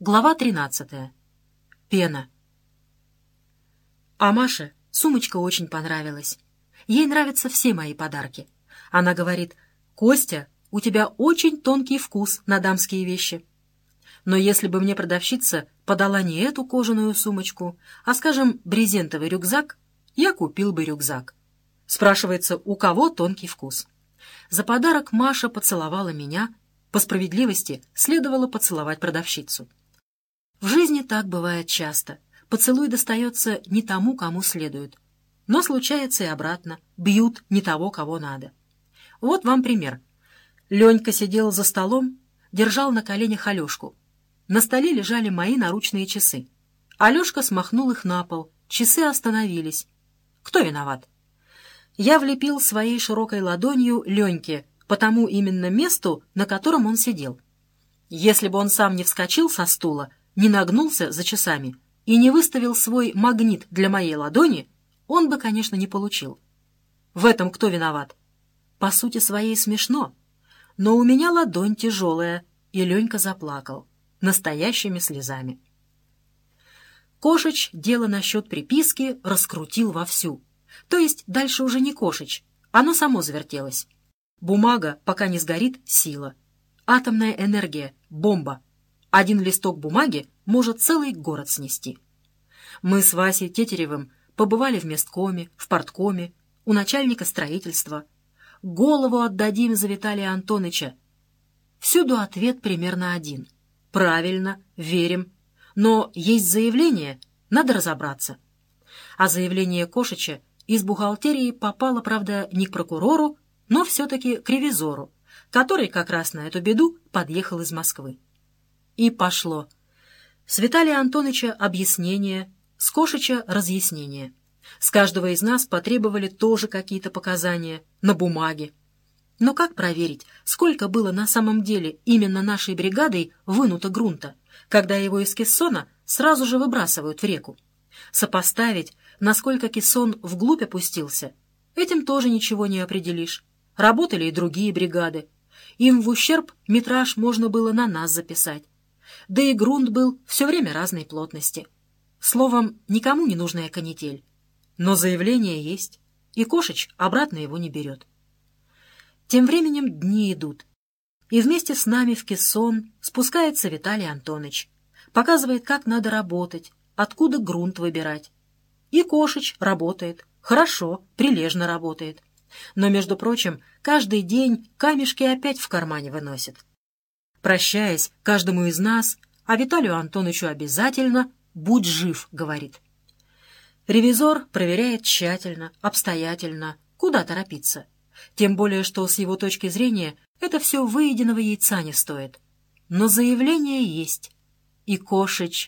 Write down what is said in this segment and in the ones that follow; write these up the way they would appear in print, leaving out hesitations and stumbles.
Глава 13. Пена. А Маше сумочка очень понравилась. Ей нравятся все мои подарки. Она говорит: «Костя, у тебя очень тонкий вкус на дамские вещи». Но если бы мне продавщица подала не эту кожаную сумочку, а, скажем, брезентовый рюкзак, я купил бы рюкзак. Спрашивается, у кого тонкий вкус? За подарок Маша поцеловала меня. По справедливости следовало поцеловать продавщицу. В жизни так бывает часто. Поцелуй достается не тому, кому следует. Но случается и обратно. Бьют не того, кого надо. Вот вам пример. Ленька сидел за столом, держал на коленях Алешку. На столе лежали мои наручные часы. Алешка смахнул их на пол. Часы остановились. Кто виноват? Я влепил своей широкой ладонью Леньке по тому именно месту, на котором он сидел. Если бы он сам не вскочил со стула, не нагнулся за часами и не выставил свой магнит для моей ладони, он бы, конечно, не получил. В этом кто виноват? По сути своей смешно, но у меня ладонь тяжелая, и Ленька заплакал настоящими слезами. Кошич дело насчет приписки раскрутил вовсю. То есть дальше уже не Кошич, оно само завертелось. Бумага, пока не сгорит, сила. Атомная энергия, бомба. Один листок бумаги может целый город снести. Мы с Васей Тетеревым побывали в месткоме, в парткоме, у начальника строительства. Голову отдадим за Виталия Антоныча. Всюду ответ примерно один. Правильно, верим. Но есть заявление, надо разобраться. А заявление Кошича из бухгалтерии попало, правда, не к прокурору, но все-таки к ревизору, который как раз на эту беду подъехал из Москвы. И пошло. С Виталия Антоныча объяснение, с Кошича разъяснение. С каждого из нас потребовали тоже какие-то показания на бумаге. Но как проверить, сколько было на самом деле именно нашей бригадой вынуто грунта, когда его из кессона сразу же выбрасывают в реку? Сопоставить, насколько кессон вглубь опустился, этим тоже ничего не определишь. Работали и другие бригады. Им в ущерб метраж можно было на нас записать. Да и грунт был все время разной плотности. Словом, никому не нужная канитель. Но заявление есть, и Кошич обратно его не берет. Тем временем дни идут, и вместе с нами в кессон спускается Виталий Антоныч. Показывает, как надо работать, откуда грунт выбирать. И Кошич работает, хорошо, прилежно работает. Но, между прочим, каждый день камешки опять в кармане выносит. Прощаясь каждому из нас, а Виталию Антонычу обязательно «будь жив», говорит. Ревизор проверяет тщательно, обстоятельно, куда торопиться. Тем более, что с его точки зрения это все выеденного яйца не стоит. Но заявление есть. И Кошич.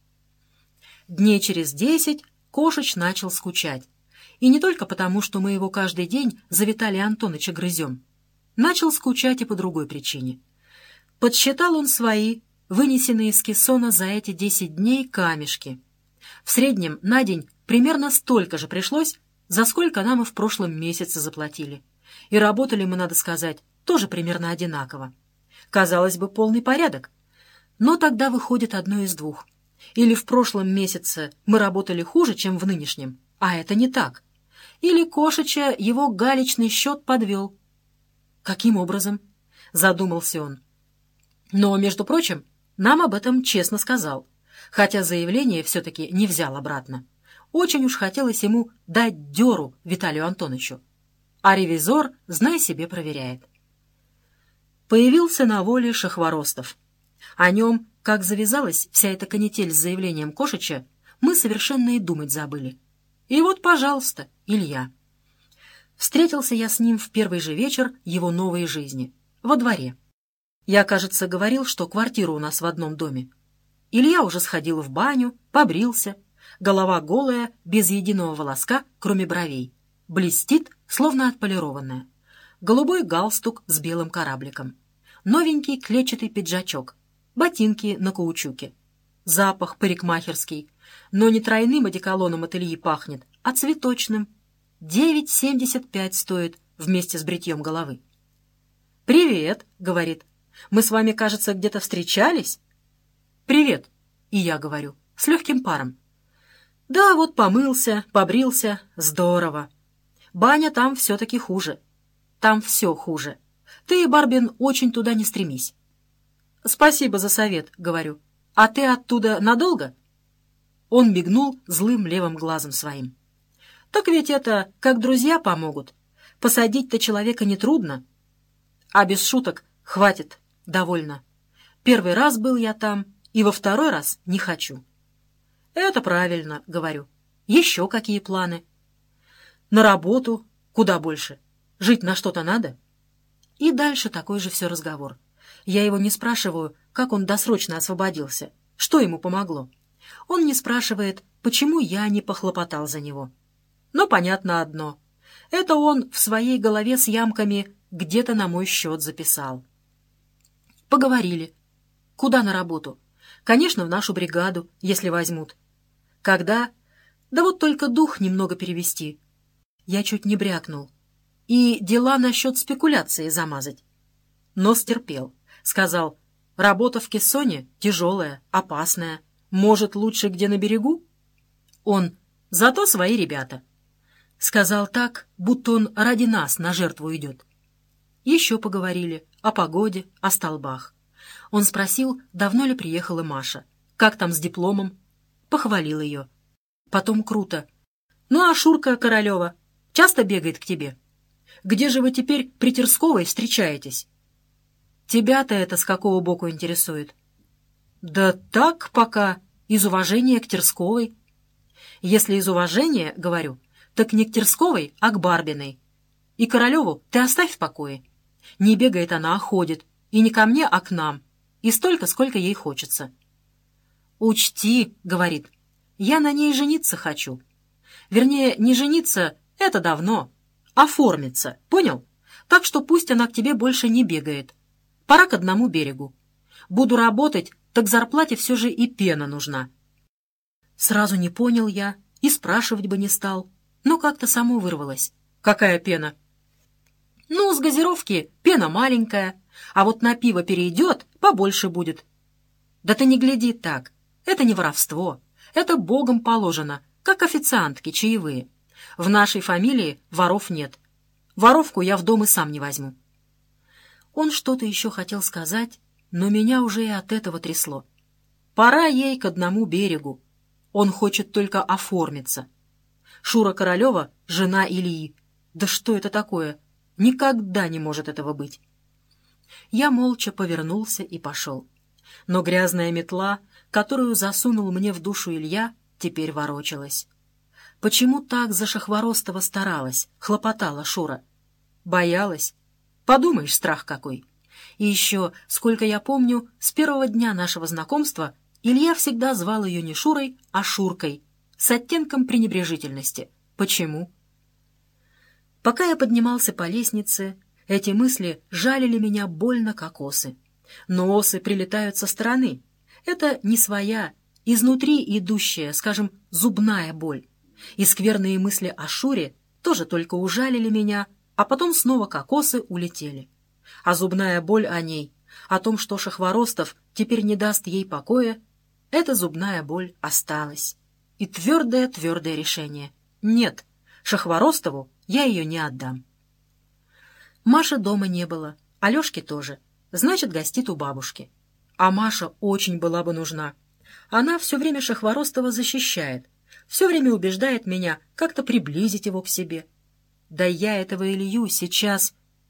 Дней через 10 Кошич начал скучать. И не только потому, что мы его каждый день за Виталия Антоныча грызем. Начал скучать и по другой причине. Подсчитал он свои, вынесенные из кессона за эти 10 дней камешки. В среднем на день примерно столько же пришлось, за сколько нам и в прошлом месяце заплатили. И работали мы, надо сказать, тоже примерно одинаково. Казалось бы, полный порядок. Но тогда выходит одно из двух. Или в прошлом месяце мы работали хуже, чем в нынешнем, а это не так. Или Кошича его галечный счет подвел. Каким образом? Задумался он. Но, между прочим, нам об этом честно сказал, хотя заявление все-таки не взял обратно. Очень уж хотелось ему дать дёру Виталию Антонычу. А ревизор, знай себе, проверяет. Появился на воле Шахворостов. О нем, как завязалась вся эта канитель с заявлением Кошича, мы совершенно и думать забыли. И вот, пожалуйста, Илья. Встретился я с ним в первый же вечер его новой жизни, во дворе. Я, кажется, говорил, что квартира у нас в одном доме. Илья уже сходил в баню, побрился, голова голая, без единого волоска, кроме бровей. Блестит, словно отполированная. Голубой галстук с белым корабликом. Новенький клетчатый пиджачок. Ботинки на каучуке. Запах парикмахерский. Но не тройным одеколоном от Ильи пахнет, а цветочным. 9,75 стоит вместе с бритьем головы. «Привет», — говорит. «Мы с вами, кажется, где-то встречались?» «Привет!» И я говорю, с легким паром. «Да, вот помылся, побрился, здорово. Баня там все-таки хуже. Там все хуже. Ты, Барбин, очень туда не стремись». «Спасибо за совет», — говорю. «А ты оттуда надолго?» Он мигнул злым левым глазом своим. «Так ведь это, как друзья помогут. Посадить-то человека нетрудно. А без шуток хватит, довольно. Первый раз был я там, и во второй раз не хочу». «Это правильно», — говорю. «Еще какие планы?» «На работу. Куда больше? Жить на что-то надо?» И дальше такой же все разговор. Я его не спрашиваю, как он досрочно освободился, что ему помогло. Он не спрашивает, почему я не похлопотал за него. Но понятно одно. Это он в своей голове с ямками где-то на мой счет записал. Поговорили. Куда на работу? Конечно, в нашу бригаду, если возьмут. Когда? Да вот только дух немного перевести. Я чуть не брякнул. И дела насчет спекуляции замазать. Но стерпел. Сказал, работа в кессоне тяжелая, опасная. Может, лучше где на берегу? Он, зато свои ребята. Сказал так, будто он ради нас на жертву идет. Еще поговорили о погоде, о столбах. Он спросил, давно ли приехала Маша, как там с дипломом. Похвалил ее. Потом круто. «Ну а Шурка Королева часто бегает к тебе? Где же вы теперь при Терсковой встречаетесь?» «Тебя-то это с какого боку интересует?» «Да так пока, из уважения к Терсковой». «Если из уважения, — говорю, — так не к Терсковой, а к Барбиной. И Королеву ты оставь в покое. Не бегает она, а ходит. И не ко мне, а к нам. И столько, сколько ей хочется». «Учти, — говорит, — я на ней жениться хочу. Вернее, не жениться — это давно. Оформиться, понял? Так что пусть она к тебе больше не бегает. Пора к одному берегу. Буду работать, так зарплате все же и пена нужна». Сразу не понял я и спрашивать бы не стал, но как-то само вырвалось. «Какая пена?» «Ну, с газировки пена маленькая, а вот на пиво перейдет, побольше будет». «Да ты не гляди так. Это не воровство. Это Богом положено, как официантки чаевые. В нашей фамилии воров нет. Воровку я в дом и сам не возьму». Он что-то еще хотел сказать, но меня уже и от этого трясло. Пора ей к одному берегу. Он хочет только оформиться. Шура Королева — жена Ильи. Да что это такое? Никогда не может этого быть. Я молча повернулся и пошел. Но грязная метла, которую засунул мне в душу Илья, теперь ворочалась. Почему так за Шахворостова старалась, хлопотала Шура? Боялась? Подумаешь, страх какой. И еще, сколько я помню, с первого дня нашего знакомства Илья всегда звал ее не Шурой, а Шуркой, с оттенком пренебрежительности. Почему? Пока я поднимался по лестнице, эти мысли жалили меня больно, как осы. Но осы прилетают со стороны. Это не своя, изнутри идущая, скажем, зубная боль. И скверные мысли о Шуре тоже только ужалили меня, а потом снова как осы улетели. А зубная боль о ней, о том, что Шахворостов теперь не даст ей покоя, эта зубная боль осталась. И твердое решение. Нет, Шахворостову я ее не отдам. Маши дома не было, Алешки тоже. Значит, гостит у бабушки. А Маша очень была бы нужна. Она все время Шахворостова защищает, все время убеждает меня как-то приблизить его к себе. Да я этого Илью сейчас...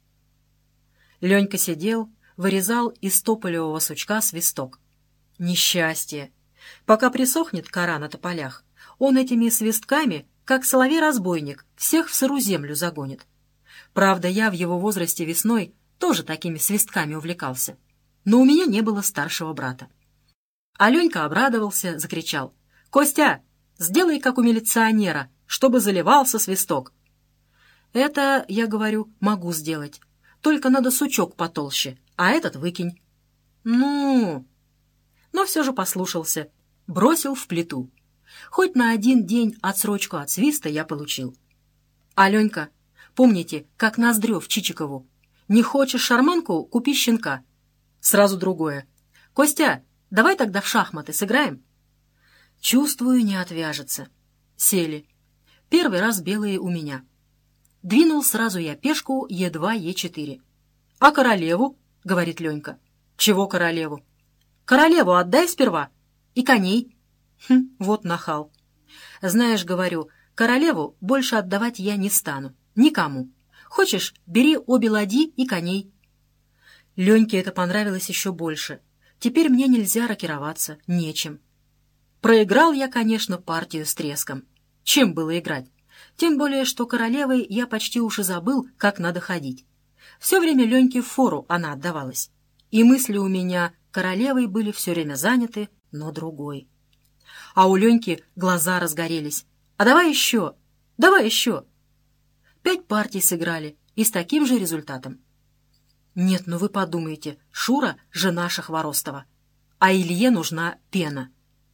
Ленька сидел, вырезал из тополевого сучка свисток. Несчастье! Пока присохнет кора на тополях, он этими свистками, как соловей-разбойник, всех в сыру землю загонит. Правда, я в его возрасте весной тоже такими свистками увлекался. Но у меня не было старшего брата. Аленька обрадовался, закричал: «Костя, сделай, как у милиционера, чтобы заливался свисток». «Это, я говорю, могу сделать. Только надо сучок потолще, а этот выкинь». «Ну...» Но все же послушался, бросил в плиту. Хоть на 1 день отсрочку от свиста я получил. «Аленька, помните, как Ноздрев Чичикову? Не хочешь шарманку — купи щенка». Сразу другое: «Костя, Давай тогда в шахматы сыграем?» Чувствую, не отвяжется. Сели. Первый раз белые у меня. Двинул сразу я пешку Е2, Е4. «А королеву?» — говорит Ленька. «Чего королеву?» «Королеву отдай сперва. И коней». Вот нахал. «Знаешь, — говорю, — королеву больше отдавать я не стану. Никому. Хочешь, бери обе ладьи и коней». Леньке это понравилось еще больше. Теперь мне нельзя рокироваться, нечем. Проиграл я, конечно, партию с треском. Чем было играть? Тем более, что королевой я почти уж и забыл, как надо ходить. Все время Леньке вфору она отдавалась. И мысли у меня королевой были все время заняты, но другой. А у Леньки глаза разгорелись. «А давай еще! Давай еще!» 5 партий сыграли, и с таким же результатом. Нет, ну вы подумайте, Шура — жена Шахворостова, а Илье нужна пена.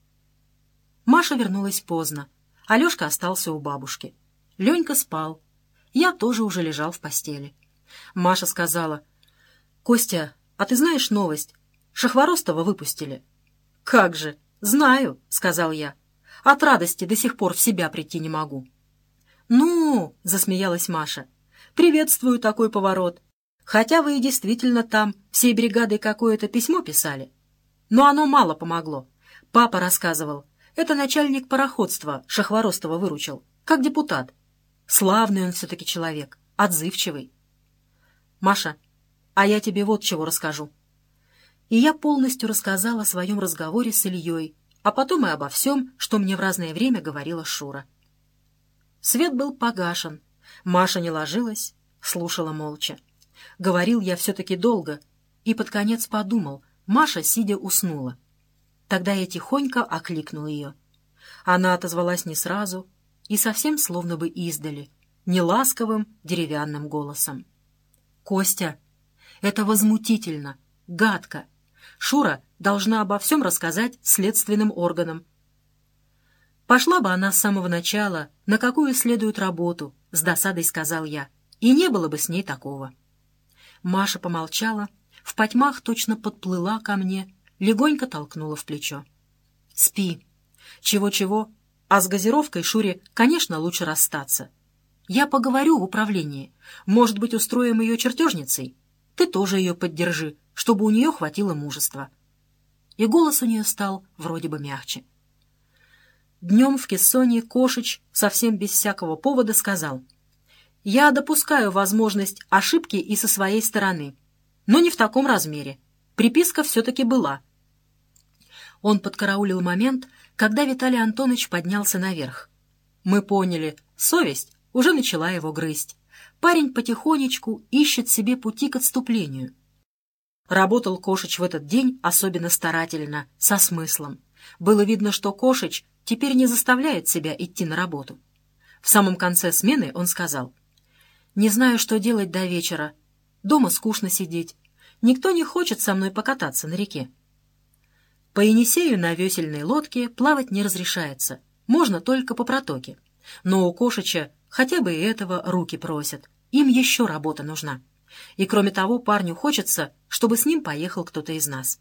Маша вернулась поздно. Алешка остался у бабушки. Ленька спал. Я тоже уже лежал в постели. Маша сказала: «Костя, а ты знаешь новость? Шахворостова выпустили». «Как же, знаю», — сказал я. «От радости до сих пор в себя прийти не могу». «Ну, — засмеялась Маша, — приветствую такой поворот. Хотя вы и действительно там всей бригадой какое-то письмо писали. Но оно мало помогло. Папа рассказывал, это начальник пароходства Шахворостова выручил, как депутат. Славный он все-таки человек, отзывчивый». «Маша, а я тебе вот чего расскажу». И я полностью рассказала о своем разговоре с Ильей, а потом и обо всем, что мне в разное время говорила Шура. Свет был погашен. Маша не ложилась, слушала молча. Говорил я все-таки долго, и под конец подумал, Маша, сидя, уснула. Тогда я тихонько окликнул ее. Она отозвалась не сразу и совсем словно бы издали, неласковым деревянным голосом. «Костя, это возмутительно, гадко. Шура должна обо всем рассказать следственным органам». «Пошла бы она с самого начала, на какую следует работу», — с досадой сказал я, — «и не было бы с ней такого». Маша помолчала, в потьмах точно подплыла ко мне, легонько толкнула в плечо. «Спи. Чего-чего, а с газировкой Шуре, конечно, лучше расстаться. Я поговорю в управлении. Может быть, устроим ее чертежницей? Ты тоже ее поддержи, чтобы у нее хватило мужества». И голос у нее стал вроде бы мягче. Днем в кессоне Кошич совсем без всякого повода сказал: «Я допускаю возможность ошибки и со своей стороны, но не в таком размере. Приписка все-таки была». Он подкараулил момент, когда Виталий Антонович поднялся наверх. Мы поняли, совесть уже начала его грызть. Парень потихонечку ищет себе пути к отступлению. Работал Кошич в этот день особенно старательно, со смыслом. Было видно, что Кошич теперь не заставляет себя идти на работу. В самом конце смены он сказал: «Не знаю, что делать до вечера. Дома скучно сидеть. Никто не хочет со мной покататься на реке». По Енисею на весельной лодке плавать не разрешается. Можно только по протоке. Но у Кошича хотя бы и этого руки просят. Им еще работа нужна. И кроме того, парню хочется, чтобы с ним поехал кто-то из нас.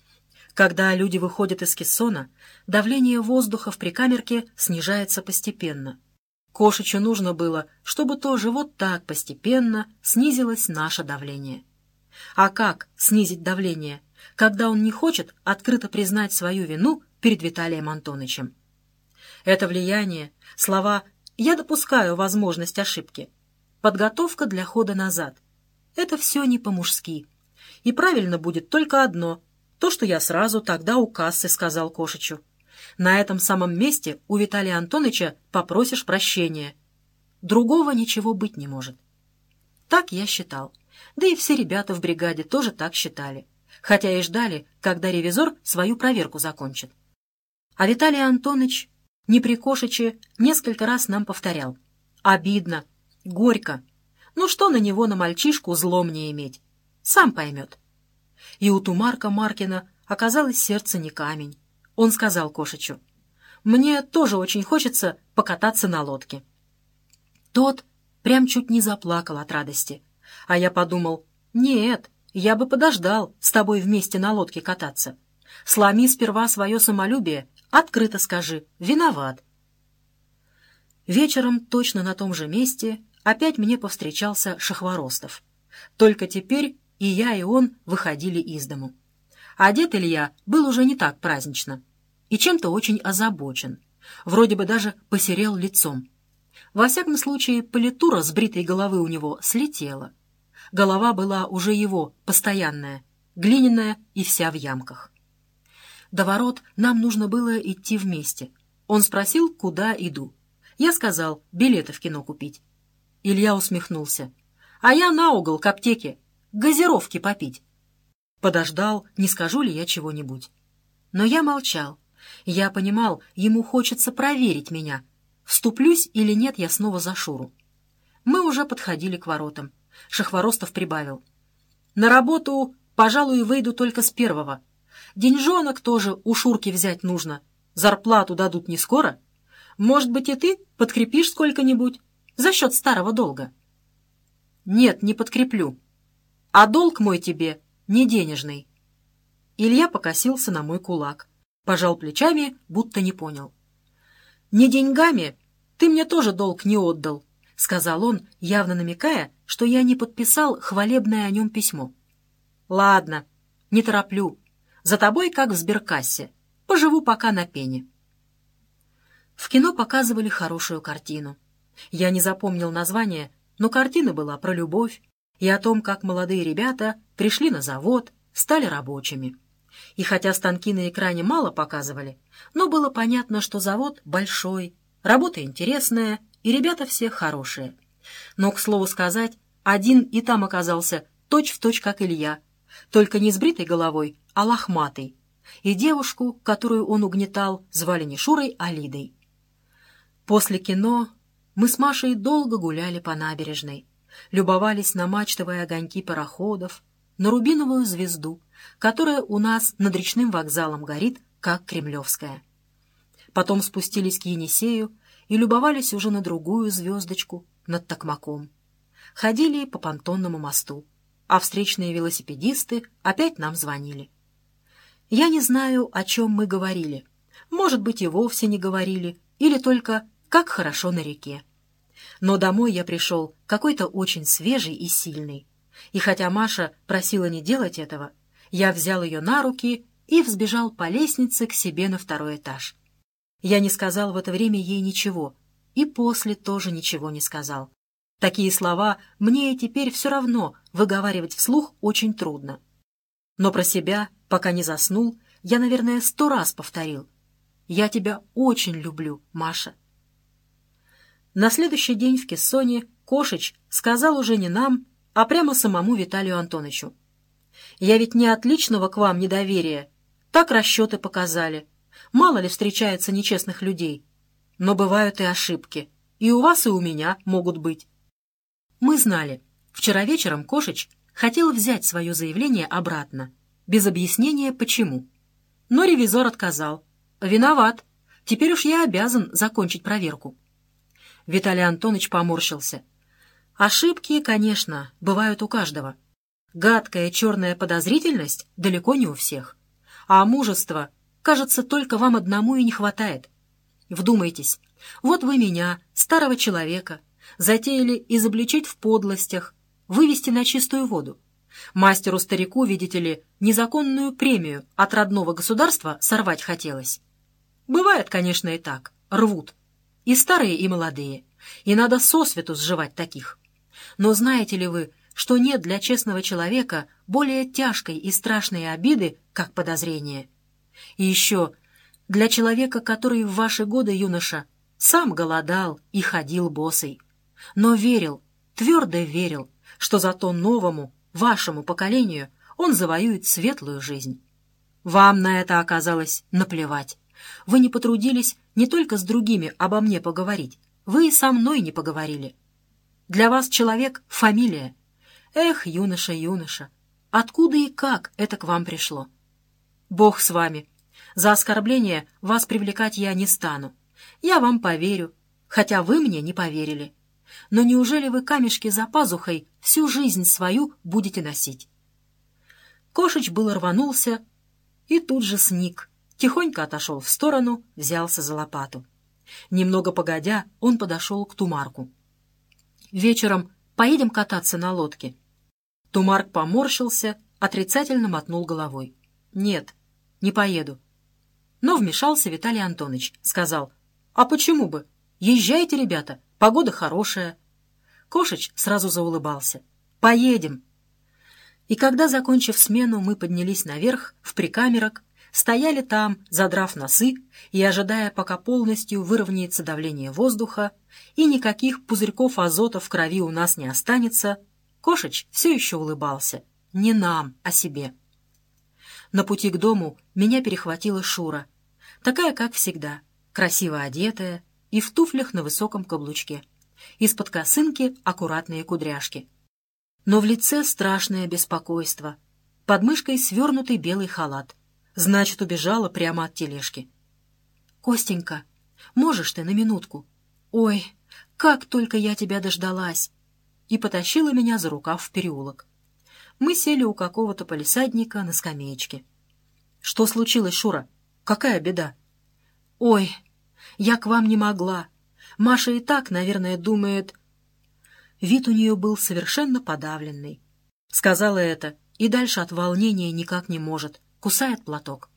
Когда люди выходят из кессона, давление воздуха в прикамерке снижается постепенно. Кошичу нужно было, чтобы тоже вот так постепенно снизилось наше давление. А как снизить давление, когда он не хочет открыто признать свою вину перед Виталием Антоновичем? Это влияние, слова «я допускаю возможность ошибки», подготовка для хода назад — это все не по-мужски. И правильно будет только одно — то, что я сразу тогда у кассы сказал Кошичу. На этом самом месте у Виталия Антоновича попросишь прощения. Другого ничего быть не может. Так я считал. Да и все ребята в бригаде тоже так считали. Хотя и ждали, когда ревизор свою проверку закончит. А Виталий Антонович не при Кошиче несколько раз нам повторял: «Обидно, горько. Ну что на него, на мальчишку, злом не иметь? Сам поймет». И у Тумарка Маркина оказалось сердце не камень. Он сказал Кошичу: «Мне тоже очень хочется покататься на лодке». Тот прям чуть не заплакал от радости. А я подумал: «Нет, я бы подождал с тобой вместе на лодке кататься. Сломи сперва свое самолюбие, открыто скажи «виноват». Вечером точно на том же месте опять мне повстречался Шахворостов. Только теперь и я, и он выходили из дому. Одет Илья был уже не так празднично и чем-то очень озабочен. Вроде бы даже посерел лицом. Во всяком случае, политура с бритой головы у него слетела. Голова была уже его, постоянная, глиняная и вся в ямках. До ворот нам нужно было идти вместе. Он спросил, куда иду. Я сказал, билеты в кино купить. Илья усмехнулся. А я на угол к аптеке, газировки попить. Подождал, не скажу ли я чего-нибудь. Но я молчал. Я понимал, ему хочется проверить меня. Вступлюсь или нет я снова за Шуру. Мы уже подходили к воротам. Шахворостов прибавил. На работу, пожалуй, выйду только с 1-го. Деньжонок тоже у Шурки взять нужно. Зарплату дадут не скоро. Может быть, и ты подкрепишь сколько-нибудь за счет старого долга? Нет, не подкреплю. А долг мой тебе не денежный. Илья покосился на мой кулак. Пожал плечами, будто не понял. Не деньгами ты мне тоже долг не отдал, сказал он, явно намекая, что я не подписал хвалебное о нем письмо. Ладно, не тороплю. За тобой, как в сберкассе. Поживу пока на пене. В кино показывали хорошую картину. Я не запомнил название, но картина была про любовь и о том, как молодые ребята пришли на завод, стали рабочими. И хотя станки на экране мало показывали, но было понятно, что завод большой, работа интересная и ребята все хорошие. Но, к слову сказать, один и там оказался точь-в-точь, как Илья, только не с бритой головой, а лохматый. И девушку, которую он угнетал, звали не Шурой, а Лидой. После кино мы с Машей долго гуляли по набережной, любовались на мачтовые огоньки пароходов, на рубиновую звезду, которая у нас над речным вокзалом горит, как кремлевская. Потом спустились к Енисею и любовались уже на другую звездочку, над Токмаком. Ходили по понтонному мосту, а встречные велосипедисты опять нам звонили. Я не знаю, о чем мы говорили. Может быть, и вовсе не говорили, или только «как хорошо на реке». Но домой я пришел какой-то очень свежий и сильный. И хотя Маша просила не делать этого, я взял ее на руки и взбежал по лестнице к себе на 2-й этаж. Я не сказал в это время ей ничего, и после тоже ничего не сказал. Такие слова мне и теперь все равно выговаривать вслух очень трудно. Но про себя, пока не заснул, я, наверное, 100 раз повторил. «Я тебя очень люблю, Маша». На следующий день в кессоне Кошич сказал уже не нам, а прямо самому Виталию Антоновичу. «Я ведь не от личного к вам недоверия. Так расчеты показали. Мало ли встречается нечестных людей. Но бывают и ошибки. И у вас, и у меня могут быть». Мы знали. Вчера вечером Кошич хотел взять свое заявление обратно, без объяснения почему. Но ревизор отказал. «Виноват. Теперь уж я обязан закончить проверку». Виталий Антонович поморщился. Ошибки, конечно, бывают у каждого. Гадкая черная подозрительность далеко не у всех. А мужества, кажется, только вам одному и не хватает. Вдумайтесь, вот вы меня, старого человека, затеяли изобличить в подлостях, вывести на чистую воду. Мастеру-старику, видите ли, незаконную премию от родного государства сорвать хотелось. Бывает, конечно, и так, рвут. И старые, и молодые. И надо сосвету сживать таких. Но знаете ли вы, что нет для честного человека более тяжкой и страшной обиды, как подозрение? И еще для человека, который в ваши годы, юноша, сам голодал и ходил босой, но верил, твердо верил, что зато новому, вашему поколению он завоюет светлую жизнь. Вам на это оказалось наплевать. Вы не потрудились не только с другими обо мне поговорить, вы и со мной не поговорили. Для вас человек — фамилия. Эх, юноша, юноша, откуда и как это к вам пришло? Бог с вами. За оскорбление вас привлекать я не стану. Я вам поверю, хотя вы мне не поверили. Но неужели вы камешки за пазухой всю жизнь свою будете носить?» Кошич было рванулся, И тут же сник, тихонько отошел в сторону, взялся за лопату. Немного погодя, он подошел к Тумарку. «Вечером поедем кататься на лодке?» Тумарк поморщился, отрицательно мотнул головой. «Нет, не поеду». Но вмешался Виталий Антонович, сказал: «А почему бы? Езжайте, ребята, погода хорошая». Кошич сразу заулыбался. «Поедем». И когда, закончив смену, мы поднялись наверх, в прикамерок, стояли там, задрав носы и ожидая, пока полностью выровняется давление воздуха и никаких пузырьков азота в крови у нас не останется, Кошич все еще улыбался. Не нам, а себе. На пути к дому меня перехватила Шура, такая, как всегда, красиво одетая и в туфлях на высоком каблучке. Из-под косынки аккуратные кудряшки. Но в лице страшное беспокойство. Под мышкой свернутый белый халат. Значит, убежала прямо от тележки. «Костенька, можешь ты на минутку? Ой, как только я тебя дождалась!» И потащила меня за рукав в переулок. Мы сели у какого-то палисадника на скамеечке. «Что случилось, Шура? Какая беда?» «Ой, я к вам не могла. Маша и так, наверное, думает...» Вид у нее был совершенно подавленный. Сказала это, и дальше от волнения никак не может. Кусает платок.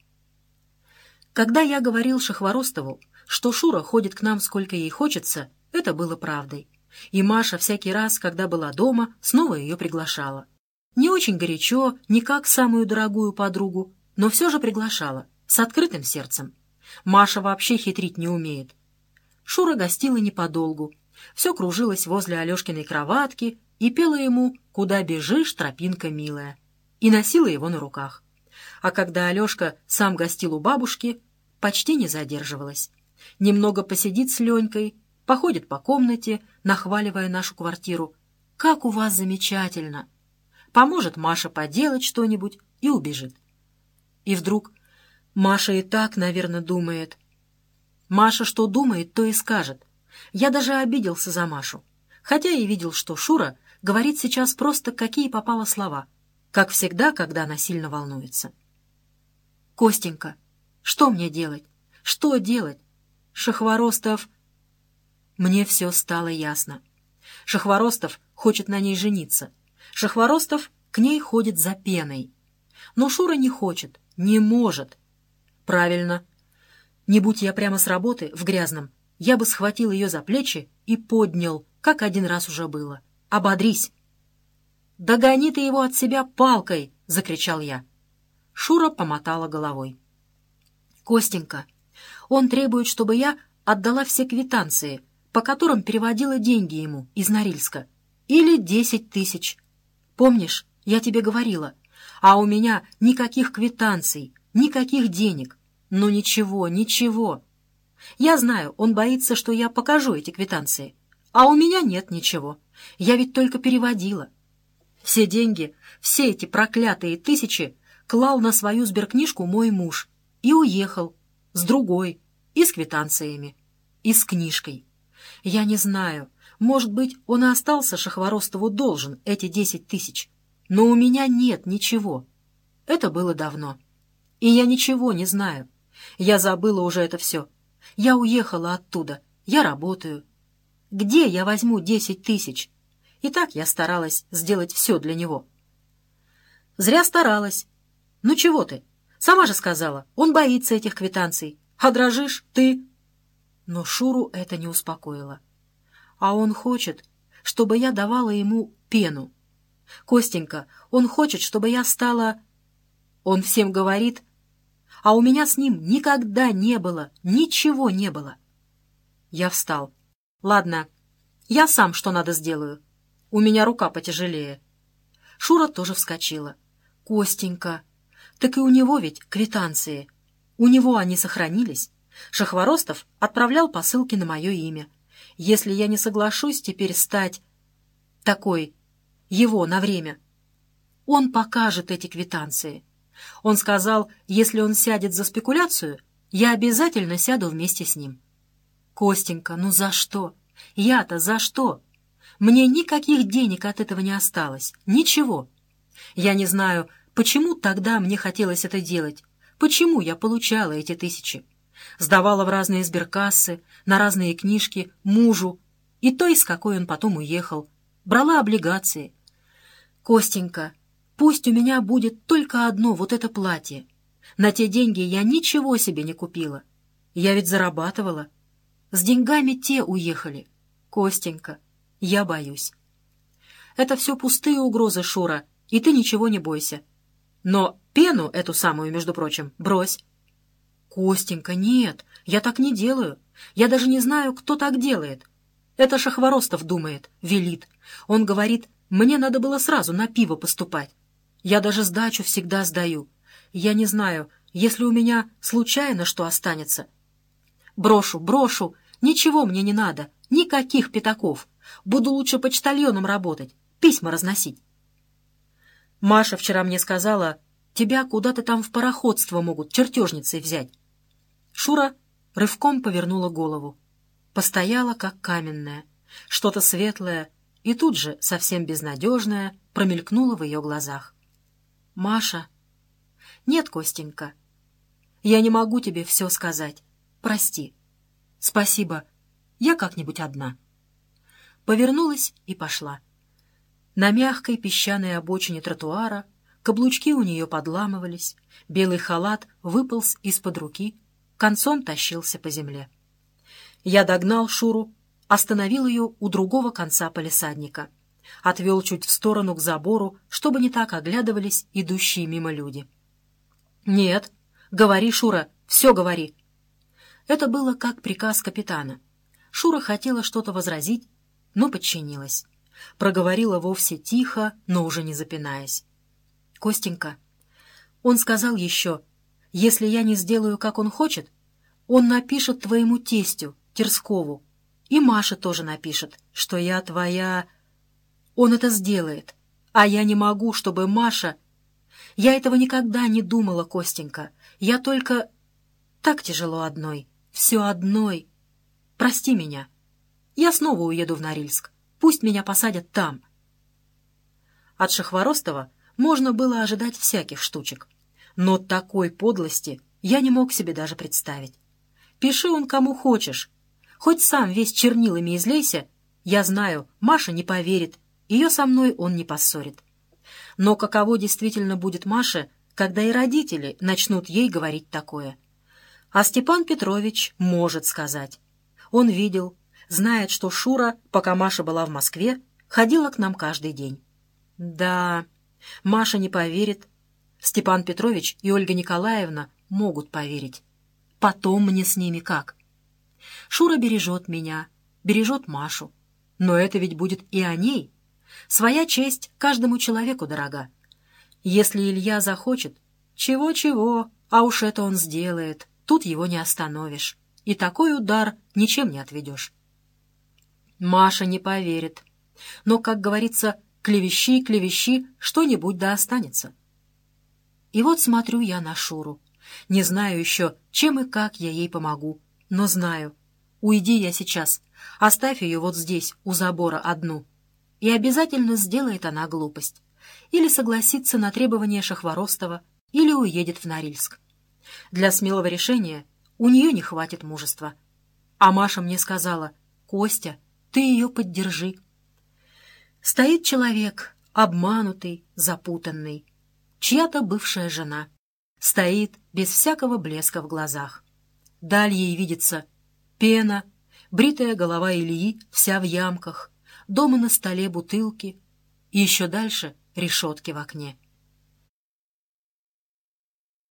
Когда я говорил Шахворостову, что Шура ходит к нам сколько ей хочется, это было правдой. И Маша всякий раз, когда была дома, снова ее приглашала. Не очень горячо, не как самую дорогую подругу, но все же приглашала, с открытым сердцем. Маша вообще хитрить не умеет. Шура гостила неподолгу. Все кружилось возле Алешкиной кроватки и пела ему «Куда бежишь, тропинка милая» и носила его на руках. А когда Алешка сам гостил у бабушки, почти не задерживалась. Немного посидит с Ленькой, походит по комнате, нахваливая нашу квартиру. «Как у вас замечательно!» Поможет Маше поделать что-нибудь и убежит. И вдруг Маша и так, наверное, думает. Маша что думает, то и скажет. Я даже обиделся за Машу, хотя и видел, что Шура говорит сейчас просто какие попало слова, как всегда, когда она сильно волнуется. «Костенька, что мне делать? Что делать? Шахворостов...» Мне все стало ясно. Шахворостов хочет на ней жениться. Шахворостов к ней ходит за пеной. Но Шура не хочет, не может. Правильно. Не будь я прямо с работы, в грязном, я бы схватил ее за плечи и поднял, как один раз уже было. «Ободрись!» «Догони ты его от себя палкой!» — закричал я. Шура помотала головой. «Костенька, он требует, чтобы я отдала все квитанции, по которым переводила деньги ему из Норильска. Или 10 тысяч. Помнишь, я тебе говорила, а у меня никаких квитанций, никаких денег. Ну ничего, ничего. Я знаю, он боится, что я покажу эти квитанции. А у меня нет ничего. Я ведь только переводила. Все деньги, все эти проклятые тысячи клал на свою сберкнижку мой муж и уехал с другой, и с квитанциями, и с книжкой. Я не знаю, может быть, он и остался Шахворостову должен эти 10 тысяч, но у меня нет ничего. Это было давно. И я ничего не знаю. Я забыла уже это все. Я уехала оттуда, я работаю. Где я возьму 10 тысяч? И так я старалась сделать все для него. Зря старалась. Ну чего ты? Сама же сказала, он боится этих квитанций. А дрожишь ты. Но Шуру это не успокоило. А он хочет, чтобы я давала ему пену. Костенька, он хочет, чтобы я стала... Он всем говорит, а у меня с ним никогда не было, ничего не было. Я встал. Ладно, я сам что надо сделаю. У меня рука потяжелее. Шура тоже вскочила. Костенька, так и у него ведь квитанции. У него они сохранились. Шахворостов отправлял посылки на мое имя. Если я не соглашусь теперь стать такой, его на время, он покажет эти квитанции. Он сказал, если он сядет за спекуляцию, я обязательно сяду вместе с ним. Костенька, ну за что? Я-то за что? Мне никаких денег от этого не осталось. Ничего. Я не знаю, почему тогда мне хотелось это делать, Почему я получала эти 1000? Сдавала в разные сберкассы, на разные книжки, мужу, и той, с какой он потом уехал. Брала облигации. Костенька, пусть у меня будет только одно вот это платье. На те деньги я ничего себе не купила. Я ведь зарабатывала. С деньгами те уехали. Костенька, я боюсь. Это все пустые угрозы, Шура, и ты ничего не бойся. Но пену эту самую, между прочим, брось. Костенька, нет, я так не делаю. Я даже не знаю, кто так делает. Это Шахворостов думает, велит. Он говорит, мне надо было сразу на пиво поступать. Я даже сдачу всегда сдаю. Я не знаю, если у меня случайно что останется. Брошу, ничего мне не надо, никаких пятаков. Буду лучше почтальоном работать, письма разносить. Маша вчера мне сказала, тебя куда-то там в пароходство могут чертежницей взять. Шура рывком повернула голову. Постояла, как каменная. Что-то светлое и тут же совсем безнадежное промелькнуло в ее глазах. «Маша...» «Нет, Костенька, я не могу тебе все сказать. Прости. Спасибо. Я как-нибудь одна». Повернулась и пошла. На мягкой песчаной обочине тротуара каблучки у нее подламывались, белый халат выполз из-под руки, концом тащился по земле. Я догнал Шуру, остановил ее у другого конца палисадника, отвел чуть в сторону к забору, чтобы не так оглядывались идущие мимо люди. «Нет, говори, Шура, все говори». Это было как приказ капитана. Шура хотела что-то возразить, но подчинилась. Проговорила вовсе тихо, но уже не запинаясь. «Костенька, он сказал еще, если я не сделаю, как он хочет, он напишет твоему тестю, Терскову, и Маше тоже напишет, что я твоя... Он это сделает, а я не могу, чтобы Маша... Я этого никогда не думала, Костенька, я только... Так тяжело одной, все одной. Прости меня. Я снова уеду в Норильск. Пусть меня посадят там». От Шахворостова можно было ожидать всяких штучек. Но такой подлости я не мог себе даже представить. Пиши он кому хочешь. Хоть сам весь чернилами излейся, я знаю, Маша не поверит, ее со мной он не поссорит. Но каково действительно будет Маше, когда и родители начнут ей говорить такое? А Степан Петрович может сказать. Он видел, знает, что Шура, пока Маша была в Москве, ходила к нам каждый день. Да, Маша не поверит. Степан Петрович и Ольга Николаевна могут поверить. Потом мне с ними как? Шура бережет меня, бережет Машу. Но это ведь будет и о ней. Своя честь каждому человеку дорога. Если Илья захочет, чего-чего, а уж это он сделает, тут его не остановишь. И такой удар ничем не отведешь. Маша не поверит. Но, как говорится, клевещи, что-нибудь да останется. И вот смотрю я на Шуру. Не знаю еще, чем и как я ей помогу, но знаю. Уйди я сейчас, оставь ее вот здесь, у забора одну. И обязательно сделает она глупость. Или согласится на требования Шахворостова, или уедет в Норильск. Для смелого решения у нее не хватит мужества. А Маша мне сказала: «Костя, ты ее поддержи». Стоит человек, обманутый, запутанный. Чья-то бывшая жена. Стоит без всякого блеска в глазах. Даль ей видится пена, бритая голова Ильи вся в ямках, дома на столе бутылки и еще дальше решетки в окне.